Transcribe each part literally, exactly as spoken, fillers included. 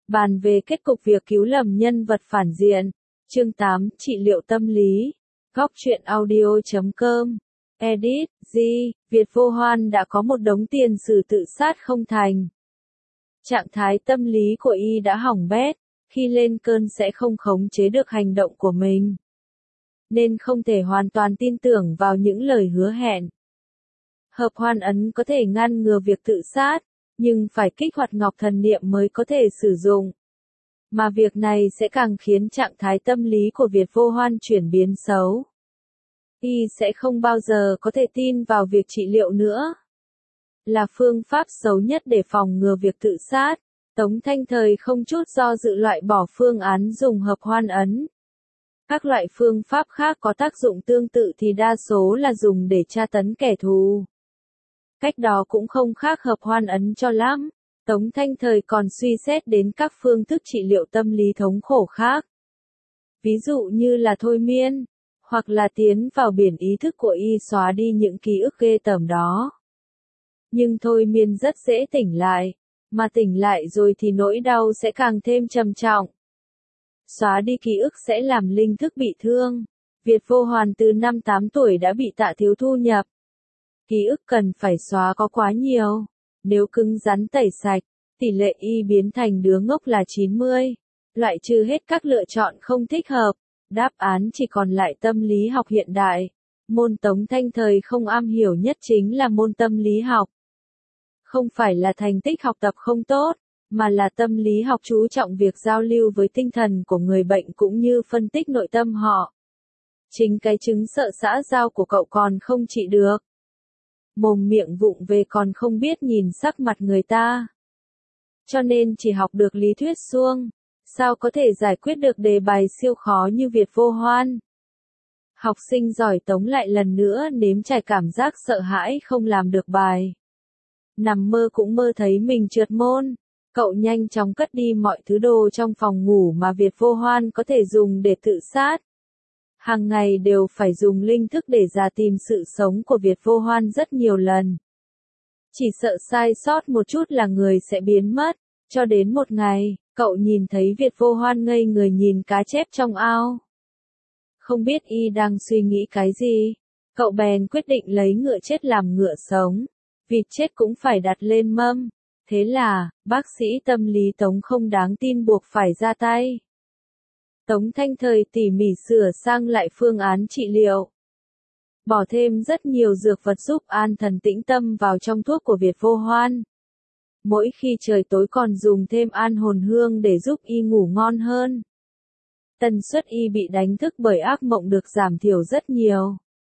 Bàn về kết cục việc cứu lầm nhân vật phản diện. Chương tám, trị liệu tâm lý. Góc truyện audio chấm com. Edit, G, Việt Vô Hoan đã có một đống tiền sử tự sát không thành. Trạng thái tâm lý của y đã hỏng bét, khi lên cơn sẽ không khống chế được hành động của mình. Nên không thể hoàn toàn tin tưởng vào những lời hứa hẹn. Hợp hoan ấn có thể ngăn ngừa việc tự sát, nhưng phải kích hoạt ngọc thần niệm mới có thể sử dụng. Mà việc này sẽ càng khiến trạng thái tâm lý của Việt Vô Hoan chuyển biến xấu. Y sẽ không bao giờ có thể tin vào việc trị liệu nữa. Là phương pháp xấu nhất để phòng ngừa việc tự sát, Tống Thanh Thời không chút do dự loại bỏ phương án dùng hợp hoan ấn. Các loại phương pháp khác có tác dụng tương tự thì đa số là dùng để tra tấn kẻ thù. Cách đó cũng không khác hợp hoan ấn cho lắm. Tống Thanh Thời còn suy xét đến các phương thức trị liệu tâm lý thống khổ khác. Ví dụ như là thôi miên, hoặc là tiến vào biển ý thức của y xóa đi những ký ức ghê tởm đó. Nhưng thôi miên rất dễ tỉnh lại, mà tỉnh lại rồi thì nỗi đau sẽ càng thêm trầm trọng. Xóa đi ký ức sẽ làm linh thức bị thương. Việt Vô Hoan từ năm tám tuổi đã bị Tạ Thiếu thu nhập. Ký ức cần phải xóa có quá nhiều. Nếu cứng rắn tẩy sạch, tỷ lệ y biến thành đứa ngốc là chín mươi. Loại trừ hết các lựa chọn không thích hợp. Đáp án chỉ còn lại tâm lý học hiện đại. Môn Tống Thanh Thời không am hiểu nhất chính là môn tâm lý học. Không phải là thành tích học tập không tốt, mà là tâm lý học chú trọng việc giao lưu với tinh thần của người bệnh cũng như phân tích nội tâm họ. Chính cái chứng sợ xã giao của cậu còn không trị được. Mồm miệng vụng về còn không biết nhìn sắc mặt người ta. Cho nên chỉ học được lý thuyết suông, sao có thể giải quyết được đề bài siêu khó như Việt Vô Hoan. Học sinh giỏi Tống lại lần nữa nếm trải cảm giác sợ hãi không làm được bài. Nằm mơ cũng mơ thấy mình trượt môn. Cậu nhanh chóng cất đi mọi thứ đồ trong phòng ngủ mà Việt Vô Hoan có thể dùng để tự sát. Hàng ngày đều phải dùng linh thức để dò tìm sự sống của Việt Vô Hoan rất nhiều lần. Chỉ sợ sai sót một chút là người sẽ biến mất. Cho đến một ngày, cậu nhìn thấy Việt Vô Hoan ngây người nhìn cá chép trong ao. Không biết y đang suy nghĩ cái gì. Cậu bèn quyết định lấy ngựa chết làm ngựa sống. Vịt chết cũng phải đặt lên mâm. Thế là, bác sĩ tâm lý Tống không đáng tin buộc phải ra tay. Tống Thanh Thời tỉ mỉ sửa sang lại phương án trị liệu. Bỏ thêm rất nhiều dược vật giúp an thần tĩnh tâm vào trong thuốc của Việt Vô Hoan. Mỗi khi trời tối còn dùng thêm an hồn hương để giúp y ngủ ngon hơn. Tần suất y bị đánh thức bởi ác mộng được giảm thiểu rất nhiều.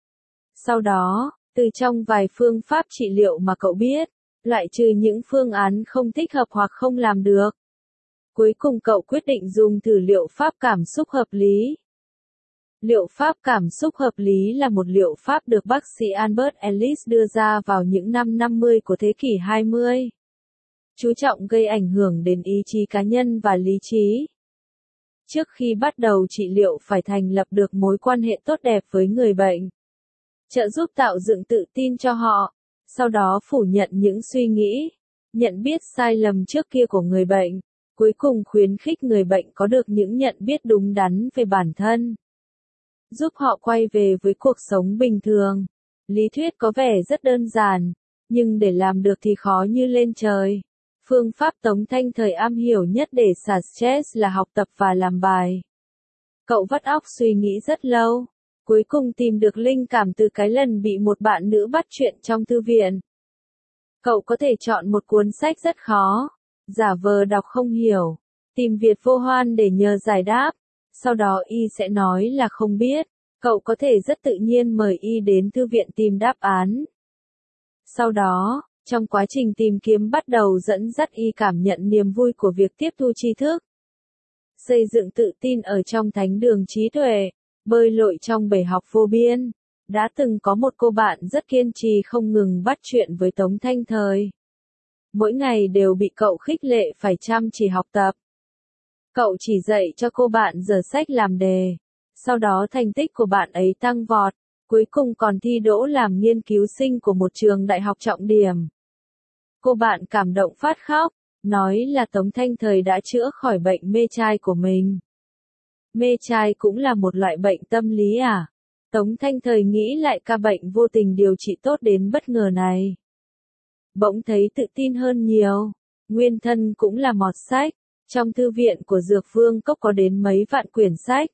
Sau đó, từ trong vài phương pháp trị liệu mà cậu biết, loại trừ những phương án không thích hợp hoặc không làm được. Cuối cùng cậu quyết định dùng thử liệu pháp cảm xúc hợp lý. Liệu pháp cảm xúc hợp lý là một liệu pháp được bác sĩ Albert Ellis đưa ra vào những năm năm mươi của thế kỷ hai mươi. Chú trọng gây ảnh hưởng đến ý chí cá nhân và lý trí. Trước khi bắt đầu trị liệu phải thành lập được mối quan hệ tốt đẹp với người bệnh. Trợ giúp tạo dựng tự tin cho họ. Sau đó phủ nhận những suy nghĩ, nhận biết sai lầm trước kia của người bệnh. Cuối cùng khuyến khích người bệnh có được những nhận biết đúng đắn về bản thân. Giúp họ quay về với cuộc sống bình thường. Lý thuyết có vẻ rất đơn giản, nhưng để làm được thì khó như lên trời. Phương pháp Tống Thanh Thời am hiểu nhất để xả stress là học tập và làm bài. Cậu vắt óc suy nghĩ rất lâu. Cuối cùng tìm được linh cảm từ cái lần bị một bạn nữ bắt chuyện trong thư viện. Cậu có thể chọn một cuốn sách rất khó, giả vờ đọc không hiểu, tìm Việt Vô Hoan để nhờ giải đáp, sau đó y sẽ nói là không biết, cậu có thể rất tự nhiên mời y đến thư viện tìm đáp án. Sau đó, trong quá trình tìm kiếm bắt đầu dẫn dắt y cảm nhận niềm vui của việc tiếp thu tri thức. Xây dựng tự tin ở trong thánh đường trí tuệ. Bơi lội trong bể học vô biên. Đã từng có một cô bạn rất kiên trì không ngừng bắt chuyện với Tống Thanh Thời. Mỗi ngày đều bị cậu khích lệ phải chăm chỉ học tập. Cậu chỉ dạy cho cô bạn dở sách làm đề. Sau đó thành tích của bạn ấy tăng vọt. Cuối cùng còn thi đỗ làm nghiên cứu sinh của một trường đại học trọng điểm. Cô bạn cảm động phát khóc. nói là Tống Thanh Thời đã chữa khỏi bệnh mê trai của mình. Mê trai cũng là một loại bệnh tâm lý à? Tống Thanh Thời nghĩ lại ca bệnh vô tình điều trị tốt đến bất ngờ này. Bỗng thấy tự tin hơn nhiều, nguyên thân cũng là mọt sách, trong thư viện của Dược Vương Cốc có đến mấy vạn quyển sách.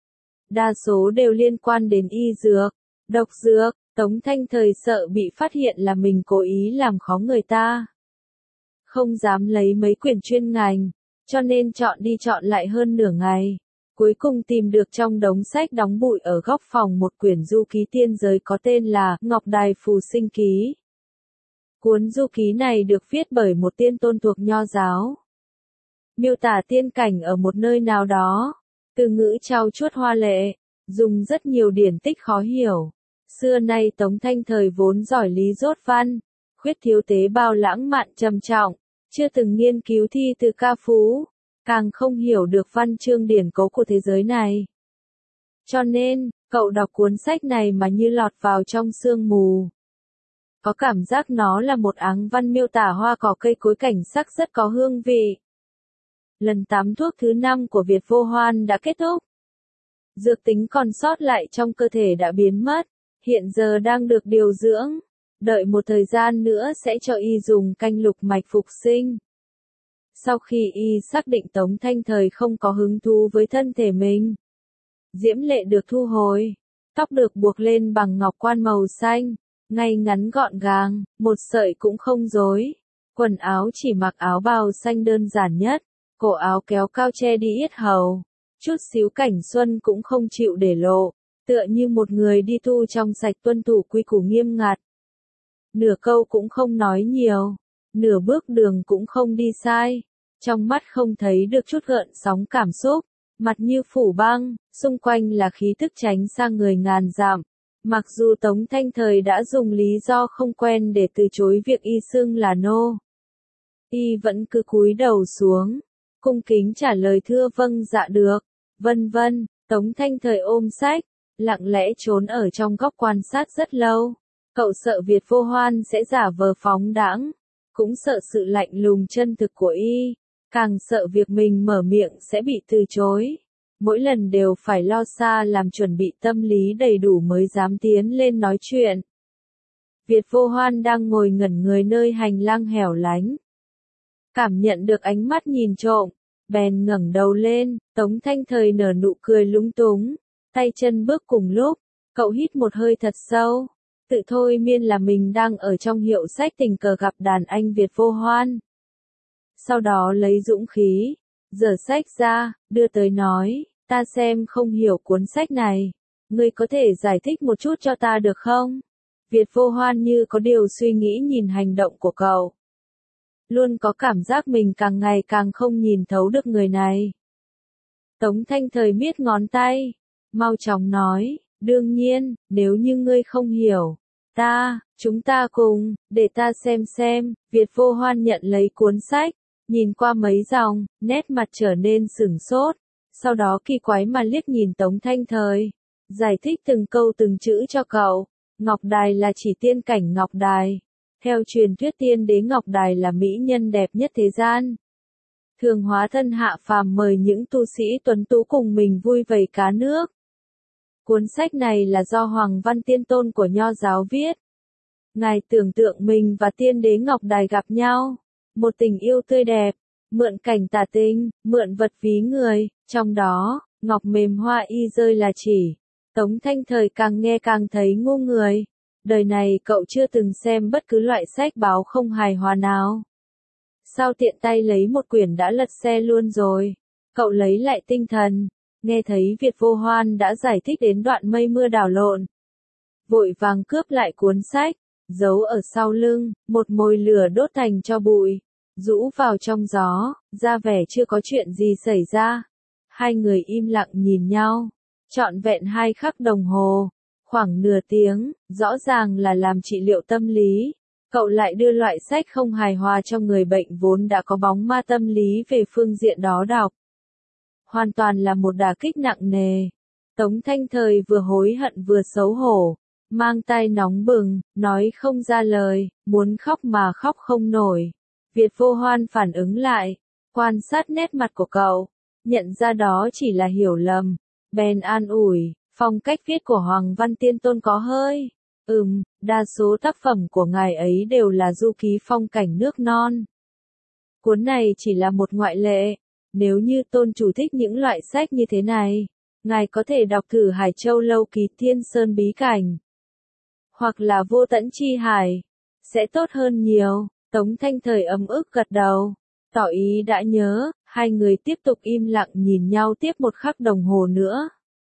Đa số đều liên quan đến y dược, độc dược, Tống Thanh Thời sợ bị phát hiện là mình cố ý làm khó người ta. Không dám lấy mấy quyển chuyên ngành, cho nên chọn đi chọn lại hơn nửa ngày. Cuối cùng tìm được trong đống sách đóng bụi ở góc phòng một quyển du ký tiên giới có tên là Ngọc Đài Phù Sinh Ký. Cuốn du ký này được viết bởi một tiên tôn thuộc Nho giáo. Miêu tả tiên cảnh ở một nơi nào đó, từ ngữ trau chuốt hoa lệ, dùng rất nhiều điển tích khó hiểu. Xưa nay Tống Thanh Thời vốn giỏi lý dốt văn, khuyết thiếu tế bào lãng mạn trầm trọng, chưa từng nghiên cứu thi từ ca phú, càng không hiểu được văn chương điển cố của thế giới này. Cho nên, cậu đọc cuốn sách này mà như lọt vào trong sương mù. Có cảm giác nó là một áng văn miêu tả hoa cỏ cây cối cảnh sắc rất có hương vị. Lần tắm thuốc thứ năm của Việt Vô Hoan đã kết thúc. Dược tính còn sót lại trong cơ thể đã biến mất, hiện giờ đang được điều dưỡng, đợi một thời gian nữa sẽ cho y dùng canh lục mạch phục sinh. Sau khi y xác định Tống Thanh Thời không có hứng thú với thân thể mình, diễm lệ được thu hồi, tóc được buộc lên bằng ngọc quan màu xanh, ngay ngắn gọn gàng, một sợi cũng không rối. Quần áo chỉ mặc áo bào xanh đơn giản nhất, cổ áo kéo cao che đi yết hầu, chút xíu cảnh xuân cũng không chịu để lộ, tựa như một người đi tu trong sạch tuân thủ quy củ nghiêm ngặt. Nửa câu cũng không nói nhiều, nửa bước đường cũng không đi sai, trong mắt không thấy được chút gợn sóng cảm xúc, mặt như phủ băng, xung quanh là khí tức tránh sang người ngàn dặm. Mặc dù Tống Thanh Thời đã dùng lý do không quen để từ chối việc y xưng là nô, y vẫn cứ cúi đầu xuống, cung kính trả lời thưa vâng dạ được, vân vân. Tống Thanh Thời ôm sách, lặng lẽ trốn ở trong góc quan sát rất lâu. Cậu sợ Việt Vô Hoan sẽ giả vờ phóng đãng, cũng sợ sự lạnh lùng chân thực của y, càng sợ việc mình mở miệng sẽ bị từ chối. Mỗi lần đều phải lo xa làm chuẩn bị tâm lý đầy đủ mới dám tiến lên nói chuyện. Việt Vô Hoan đang ngồi ngẩn người nơi hành lang hẻo lánh. Cảm nhận được ánh mắt nhìn trộm, bèn ngẩng đầu lên, Tống Thanh Thời nở nụ cười lúng túng, tay chân bước cùng lúc, cậu hít một hơi thật sâu, tự thôi miên là mình đang ở trong hiệu sách tình cờ gặp đàn anh Việt Vô Hoan. Sau đó lấy dũng khí, giở sách ra, đưa tới nói, ta xem không hiểu cuốn sách này, ngươi có thể giải thích một chút cho ta được không? Việt Vô Hoan như có điều suy nghĩ nhìn hành động của cậu. Luôn có cảm giác mình càng ngày càng không nhìn thấu được người này. Tống Thanh Thời miết ngón tay, mau chóng nói, đương nhiên, nếu như ngươi không hiểu, ta, chúng ta cùng, để ta xem xem. Việt Vô Hoan nhận lấy cuốn sách, nhìn qua mấy dòng, nét mặt trở nên sửng sốt, sau đó kỳ quái mà liếc nhìn Tống Thanh Thời, giải thích từng câu từng chữ cho cậu. Ngọc Đài là chỉ tiên cảnh Ngọc Đài. Theo truyền thuyết tiên đế Ngọc Đài là mỹ nhân đẹp nhất thế gian. Thường hóa thân hạ phàm mời những tu sĩ tuấn tú cùng mình vui vầy cá nước. Cuốn sách này là do Hoàng Văn Tiên Tôn của Nho giáo viết. Ngài tưởng tượng mình và tiên đế Ngọc Đài gặp nhau, một tình yêu tươi đẹp, mượn cảnh tả tinh, mượn vật ví người, trong đó, ngọc mềm hoa y rơi là chỉ. Tống Thanh Thời càng nghe càng thấy ngu người. Đời này cậu chưa từng xem bất cứ loại sách báo không hài hòa nào. Sao tiện tay lấy một quyển đã lật xe luôn rồi? Cậu lấy lại tinh thần, nghe thấy Việt Vô Hoan đã giải thích đến đoạn mây mưa đảo lộn. Vội vàng cướp lại cuốn sách, giấu ở sau lưng, một mồi lửa đốt thành cho bụi, rũ vào trong gió, ra vẻ chưa có chuyện gì xảy ra. Hai người im lặng nhìn nhau, trọn vẹn hai khắc đồng hồ. Khoảng nửa tiếng, rõ ràng là làm trị liệu tâm lý, cậu lại đưa loại sách không hài hòa cho người bệnh vốn đã có bóng ma tâm lý về phương diện đó đọc. Hoàn toàn là một đả kích nặng nề. Tống Thanh Thời vừa hối hận vừa xấu hổ, mang tai nóng bừng, nói không ra lời, muốn khóc mà khóc không nổi. Việt Vô Hoan phản ứng lại, quan sát nét mặt của cậu, nhận ra đó chỉ là hiểu lầm, bèn an ủi, phong cách viết của Hoàng Văn Tiên Tôn có hơi, ừm, đa số tác phẩm của ngài ấy đều là du ký phong cảnh nước non. Cuốn này chỉ là một ngoại lệ, nếu như tôn chủ thích những loại sách như thế này, ngài có thể đọc thử Hải Châu Lâu Ký Thiên Sơn Bí Cảnh, hoặc là Vô Tận Chi Hải, sẽ tốt hơn nhiều. Tống Thanh Thời ấm ức gật đầu, tỏ ý đã nhớ, hai người tiếp tục im lặng nhìn nhau tiếp một khắc đồng hồ nữa.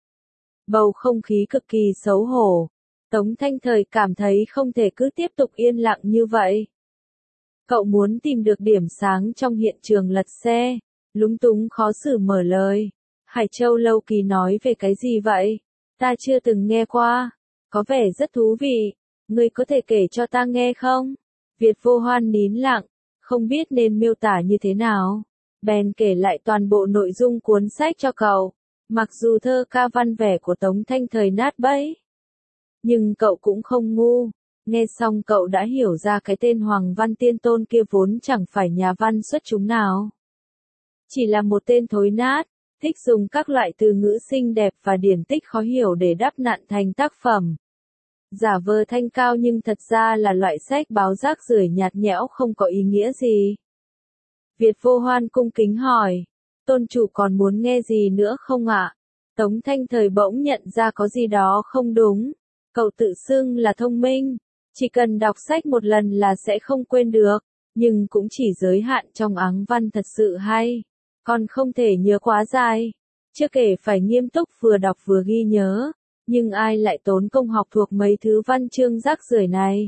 Bầu không khí cực kỳ xấu hổ, Tống Thanh Thời cảm thấy không thể cứ tiếp tục yên lặng như vậy. Cậu muốn tìm được điểm sáng trong hiện trường lật xe, lúng túng khó xử mở lời. Hải Châu Lâu Ký nói về cái gì vậy? Ta chưa từng nghe qua, có vẻ rất thú vị, ngươi có thể kể cho ta nghe không? Việt Vô Hoan nín lặng, không biết nên miêu tả như thế nào. Bèn kể lại toàn bộ nội dung cuốn sách cho cậu. Mặc dù thơ ca văn vẻ của Tống Thanh Thời nát bấy, nhưng cậu cũng không ngu. Nghe xong cậu đã hiểu ra cái tên Hoàng Văn Tiên Tôn kia vốn chẳng phải nhà văn xuất chúng nào. Chỉ là một tên thối nát, thích dùng các loại từ ngữ xinh đẹp và điển tích khó hiểu để đắp nặn thành tác phẩm. Giả vờ thanh cao nhưng thật ra là loại sách báo rác rưởi nhạt nhẽo không có ý nghĩa gì. Việt Vô Hoan cung kính hỏi, tôn chủ còn muốn nghe gì nữa không ạ? Tống Thanh Thời bỗng nhận ra có gì đó không đúng. Cậu tự xưng là thông minh, chỉ cần đọc sách một lần là sẽ không quên được, nhưng cũng chỉ giới hạn trong áng văn thật sự hay, còn không thể nhớ quá dài. Chưa kể phải nghiêm túc vừa đọc vừa ghi nhớ, nhưng ai lại tốn công học thuộc mấy thứ văn chương rác rưởi này.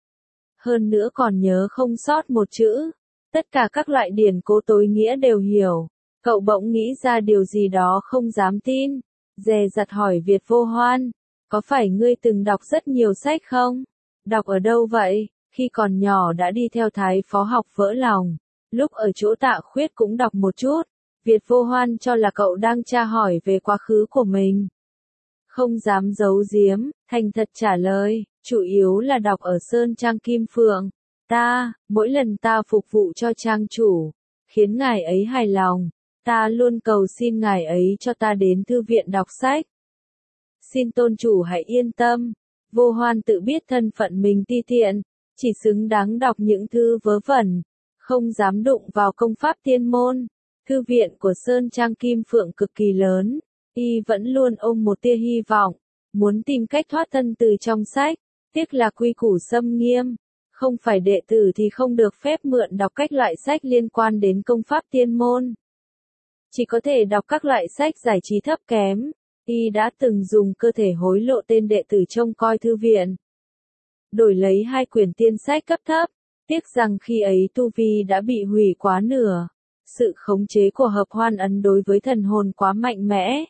Hơn nữa còn nhớ không sót một chữ, tất cả các loại điển cố tối nghĩa đều hiểu. Cậu bỗng nghĩ ra điều gì đó không dám tin, dè dặt hỏi Việt Vô Hoan, có phải ngươi từng đọc rất nhiều sách không? Đọc ở đâu vậy? Khi còn nhỏ đã đi theo thái phó học vỡ lòng, lúc ở chỗ Tạ Khuyết cũng đọc một chút. Việt Vô Hoan cho là cậu đang tra hỏi về quá khứ của mình. Không dám giấu giếm, thành thật trả lời, chủ yếu là đọc ở Sơn Trang Kim Phượng. Ta, mỗi lần ta phục vụ cho trang chủ, khiến ngài ấy hài lòng, ta luôn cầu xin ngài ấy cho ta đến thư viện đọc sách. Xin tôn chủ hãy yên tâm, Vô Hoan tự biết thân phận mình ti tiện, chỉ xứng đáng đọc những thư vớ vẩn, không dám đụng vào công pháp tiên môn. Thư viện của Sơn Trang Kim Phượng cực kỳ lớn, y vẫn luôn ôm một tia hy vọng, muốn tìm cách thoát thân từ trong sách, tiếc là quy củ xâm nghiêm, không phải đệ tử thì không được phép mượn đọc các loại sách liên quan đến công pháp tiên môn. Chỉ có thể đọc các loại sách giải trí thấp kém, y đã từng dùng cơ thể hối lộ tên đệ tử trông coi thư viện, đổi lấy hai quyển tiên sách cấp thấp, tiếc rằng khi ấy tu vi đã bị hủy quá nửa. Sự khống chế của hợp hoan ấn đối với thần hồn quá mạnh mẽ.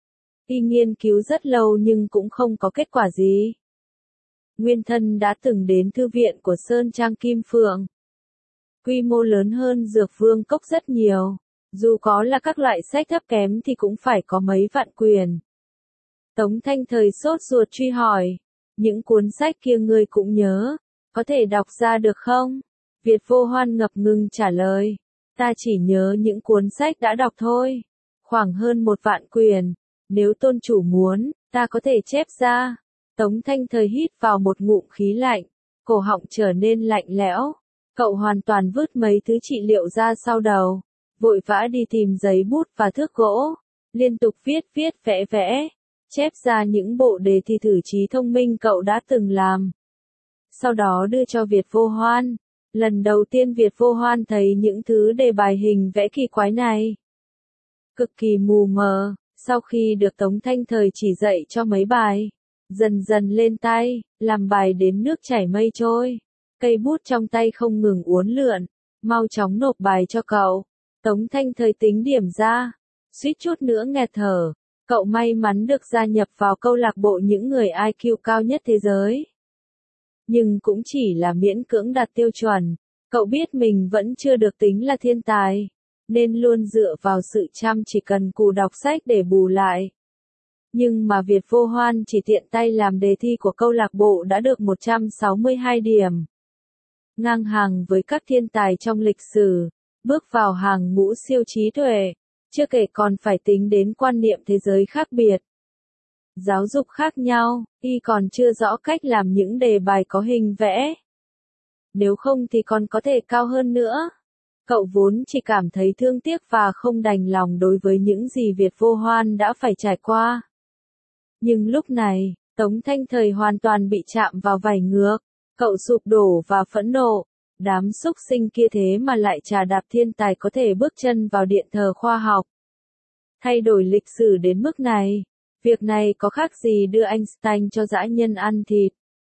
Y nghiên cứu rất lâu nhưng cũng không có kết quả gì. Nguyên thân đã từng đến thư viện của Sơn Trang Kim Phượng. Quy mô lớn hơn Dược Vương Cốc rất nhiều. Dù có là các loại sách thấp kém thì cũng phải có mấy vạn quyển. Tống Thanh Thời sốt ruột truy hỏi. Những cuốn sách kia ngươi cũng nhớ. Có thể đọc ra được không? Việt Vô Hoan ngập ngừng trả lời. Ta chỉ nhớ những cuốn sách đã đọc thôi. Khoảng hơn một vạn quyển. Nếu tôn chủ muốn, ta có thể chép ra. Tống Thanh Thời hít vào một ngụm khí lạnh. Cổ họng trở nên lạnh lẽo. Cậu hoàn toàn vứt mấy thứ trị liệu ra sau đầu. Vội vã đi tìm giấy bút và thước gỗ. Liên tục viết viết vẽ vẽ. Chép ra những bộ đề thi thử trí thông minh cậu đã từng làm. Sau đó đưa cho Việt Vô Hoan. Lần đầu tiên Việt Vô Hoan thấy những thứ đề bài hình vẽ kỳ quái này. Cực kỳ mù mờ, sau khi được Tống Thanh Thời chỉ dạy cho mấy bài, dần dần lên tay, làm bài đến nước chảy mây trôi. Cây bút trong tay không ngừng uốn lượn, mau chóng nộp bài cho cậu. Tống Thanh Thời tính điểm ra, suýt chút nữa nghẹt thở. Cậu may mắn được gia nhập vào câu lạc bộ những người i kiu cao nhất thế giới. Nhưng cũng chỉ là miễn cưỡng đạt tiêu chuẩn. Cậu biết mình vẫn chưa được tính là thiên tài, nên luôn dựa vào sự chăm chỉ cần cù đọc sách để bù lại. Nhưng mà Việt Vô Hoan chỉ tiện tay làm đề thi của câu lạc bộ đã được một trăm sáu mươi hai điểm. ngang hàng với các thiên tài trong lịch sử, bước vào hàng ngũ siêu trí tuệ, chưa kể còn phải tính đến quan niệm thế giới khác biệt. Giáo dục khác nhau, y còn chưa rõ cách làm những đề bài có hình vẽ. Nếu không thì còn có thể cao hơn nữa. Cậu vốn chỉ cảm thấy thương tiếc và không đành lòng đối với những gì Việt Vô Hoan đã phải trải qua. Nhưng lúc này, Tống Thanh Thời hoàn toàn bị chạm vào vảy ngược, cậu sụp đổ và phẫn nộ. Đám súc sinh kia thế mà lại trà đạp thiên tài có thể bước chân vào điện thờ khoa học. Thay đổi lịch sử đến mức này, việc này có khác gì đưa Einstein cho dã nhân ăn thịt.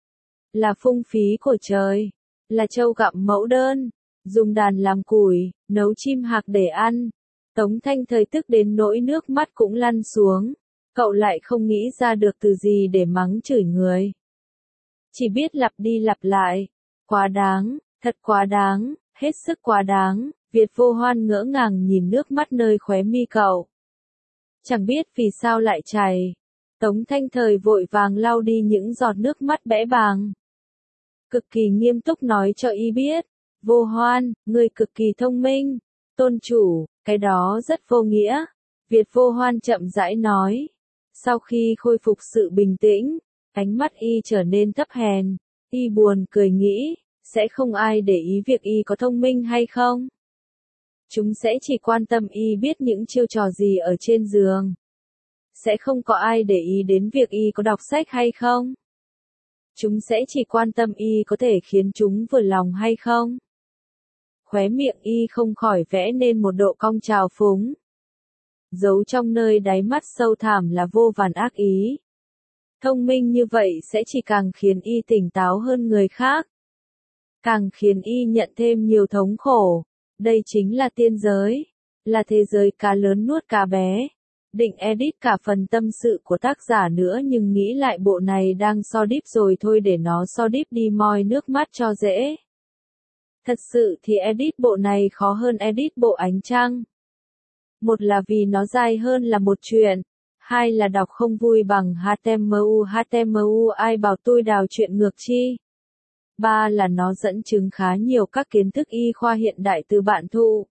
Là phung phí của trời, là trâu gặm mẫu đơn, dùng đàn làm củi, nấu chim hạc để ăn. Tống Thanh Thời tức đến nỗi nước mắt cũng lăn xuống, cậu lại không nghĩ ra được từ gì để mắng chửi người. Chỉ biết lặp đi lặp lại, quá đáng, thật quá đáng, hết sức quá đáng. Việt Vô Hoan ngỡ ngàng nhìn nước mắt nơi khóe mi cậu. Chẳng biết vì sao lại chảy. Tống Thanh Thời vội vàng lau đi những giọt nước mắt bẽ bàng. Cực kỳ nghiêm túc nói cho y biết, Vô Hoan, người cực kỳ thông minh. Tôn chủ, cái đó rất vô nghĩa. Việt Vô Hoan chậm rãi nói. Sau khi khôi phục sự bình tĩnh, ánh mắt y trở nên thấp hèn, y buồn cười nghĩ, sẽ không ai để ý việc y có thông minh hay không. Chúng sẽ chỉ quan tâm y biết những chiêu trò gì ở trên giường. Sẽ không có ai để ý đến việc y có đọc sách hay không. Chúng sẽ chỉ quan tâm y có thể khiến chúng vừa lòng hay không. Khóe miệng y không khỏi vẽ nên một độ cong trào phúng. Giấu trong nơi đáy mắt sâu thẳm là vô vàn ác ý. Thông minh như vậy sẽ chỉ càng khiến y tỉnh táo hơn người khác. Càng khiến y nhận thêm nhiều thống khổ. Đây chính là tiên giới. Là thế giới cá lớn nuốt cá bé. Định edit cả phần tâm sự của tác giả nữa nhưng nghĩ lại bộ này đang so deep rồi thôi để nó so deep đi moi nước mắt cho dễ. Thật sự thì edit bộ này khó hơn edit bộ Ánh Trăng. Một là vì nó dài hơn là một chuyện. Hai là đọc không vui bằng hát em u hát em u ai bảo tôi đào chuyện ngược chi. Ba là nó dẫn chứng khá nhiều các kiến thức y khoa hiện đại từ bạn thụ.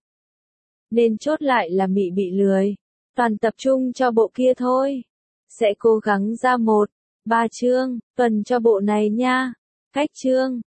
Nên chốt lại là mị bị lười. Toàn tập trung cho bộ kia thôi. Sẽ cố gắng ra một, ba chương, tuần cho bộ này nha. Cách chương.